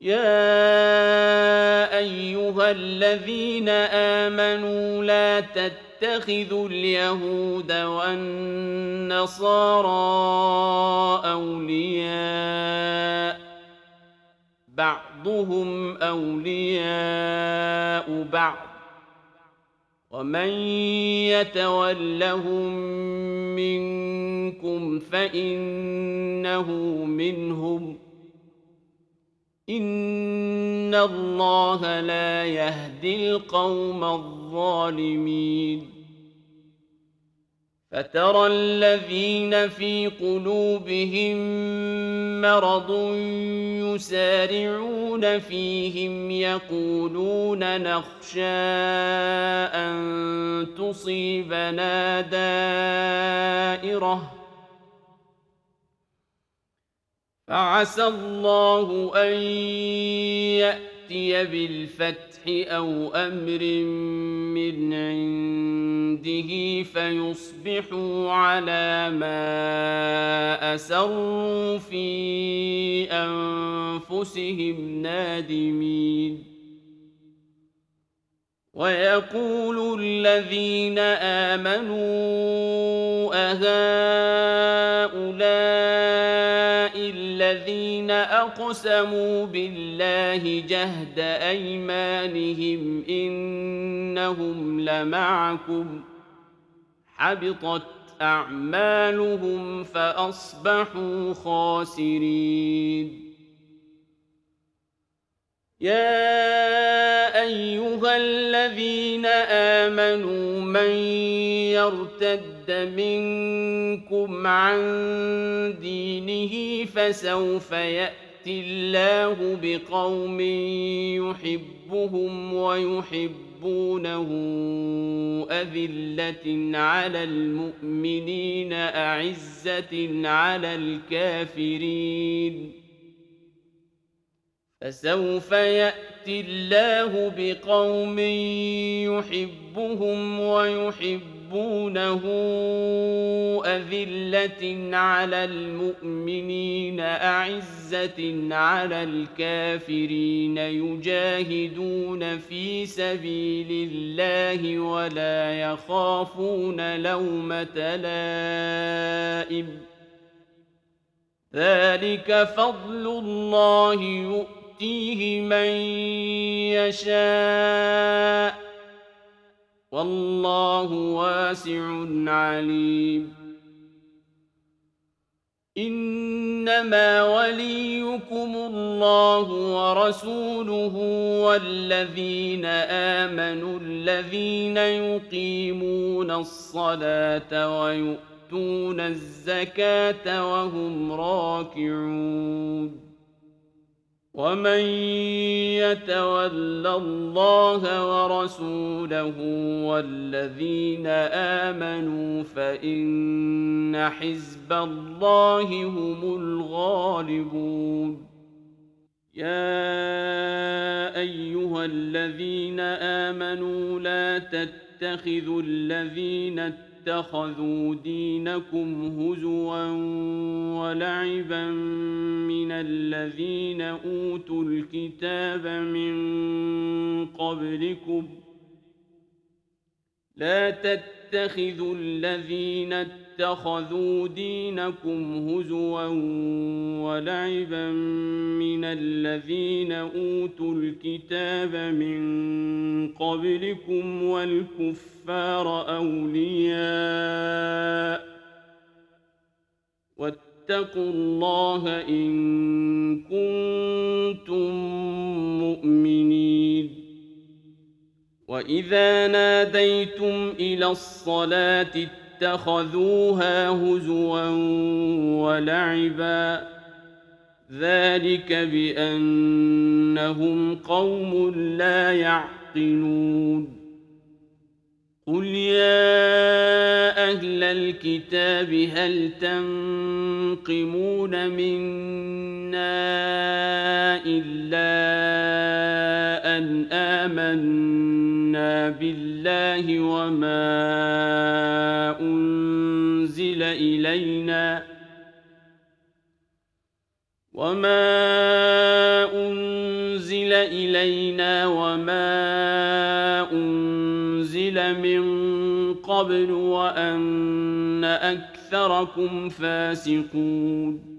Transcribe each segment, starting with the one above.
يا أيها الذين آمنوا لا تتخذوا اليهود والنصارى أولياء بعضهم أولياء بعض ومن يتولهم منكم فإنه منهم إن الله لا يهدي القوم الظالمين فترى الذين في قلوبهم مرض يسارعون فيهم يقولون نخشى أن تصيبنا دائرة فعسى الله أن يأتي بالفتح أو أمر من عنده فيصبحوا على ما أسروا في أنفسهم نادمين ويقول الذين آمنوا أهؤلاء الذين أقسموا بالله جهد أيمانهم إنهم لمعكم حبطت أعمالهم فأصبحوا خاسرين يا أيها الذين آمنوا من يرتد منكم عن دينه فسوف يأتي الله بقوم يحبهم ويحبونه أذلة على المؤمنين أعزة على الكافرين فسوف يأتي الله بقوم يحبهم ويحبونه أذلة على المؤمنين أعزة على الكافرين يجاهدون في سبيل الله ولا يخافون لومة لائم ذلك فضل الله يؤتيه من يشاء والله واسع عليم إنما وليكم الله ورسوله والذين آمنوا الذين يقيمون الصلاة ويؤتون الزكاة وهم راكعون ومن يتول الله ورسوله والذين آمنوا فإن حزب الله هم الغالبون يا أيها الذين آمنوا لا تتخذوا الذين اتخذوا دينكم هزوا ولعبا من الذين أوتوا الكتاب من قبلكم لا تتخذوا الذين اتخذوا دينكم هزوا ولعبا من الذين أوتوا الكتاب من قبلكم والكفار أولياء واتقوا الله إن كنتم مؤمنين وإذا ناديتم إلى الصلاة اتخذوها هزوا ولعبا ذلك بأنهم قوم لا يعقلون قل يا أهل الكتاب هل تنقمون منا إلا أن آمنا بالله وما أنزل أنزل إلينا وما أنزل من قبل وأن أكثركم فاسقون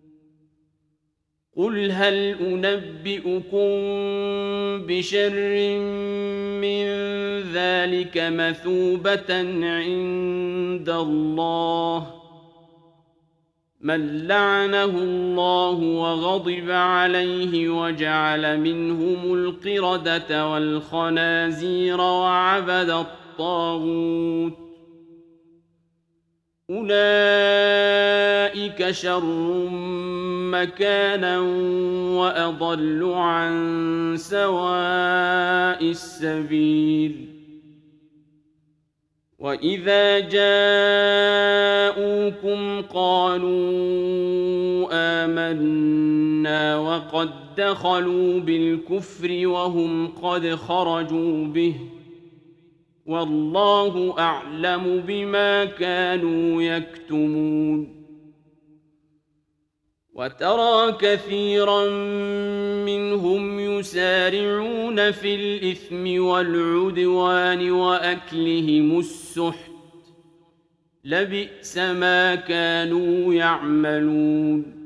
قل هل أنبئكم بشر من ذلك مثوبة عند الله من لعنه الله وغضب عليه وجعل منهم القردة والخنازير وعبد الطاغوت أولئك شر مكانا وأضل عن سواء السبيل وإذا جاءوكم قالوا آمنا وقد دخلوا بالكفر وهم قد خرجوا به والله أعلم بما كانوا يكتمون وترى كثيرا منهم يسارعون في الإثم والعدوان وأكلهم السحت لبئس ما كانوا يعملون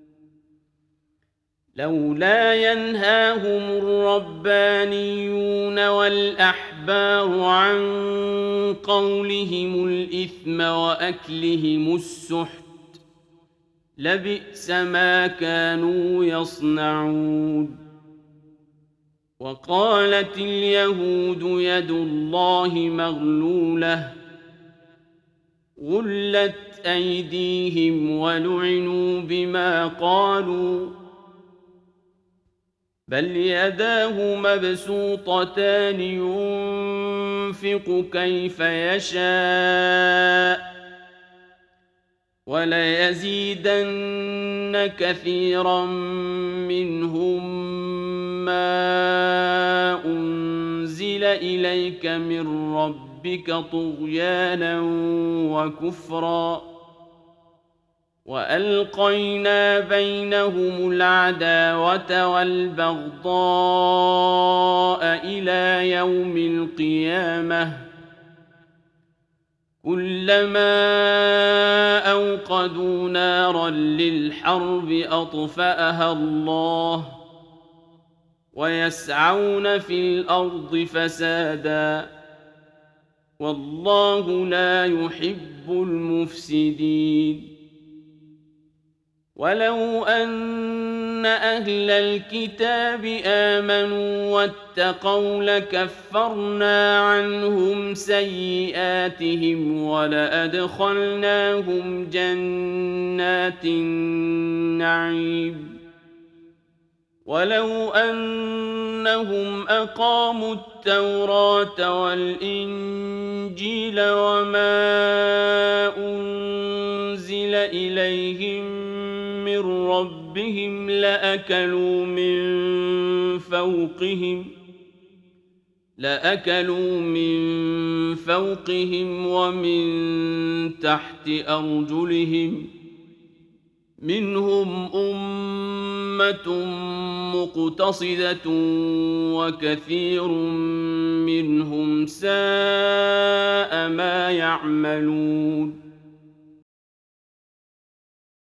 لولا ينهاهم الربانيون والأحبار عن قولهم الإثم وأكلهم السحت لبئس ما كانوا يصنعون وقالت اليهود يد الله مغلولة غلت أيديهم ولعنوا بما قالوا بل يداه مبسوطتان ينفق كيف يشاء وليزيدن كثيرا منهم ما أنزل إليك من ربك طغيانا وكفرا وألقينا بينهم العداوة والبغضاء إلى يوم القيامة كلما أوقدوا نارا للحرب أطفأها الله ويسعون في الأرض فسادا والله لا يحب المفسدين ولو أن أهل الكتاب آمنوا واتقوا لكفرنا عنهم سيئاتهم ولأدخلناهم جنات النعيم ولو أنهم أقاموا التوراة والإنجيل وما أنزل إليهم من ربهم لأكلوا من فوقهم ومن تحت أرجلهم منهم أمة مقتصدة وكثير منهم ساء ما يعملون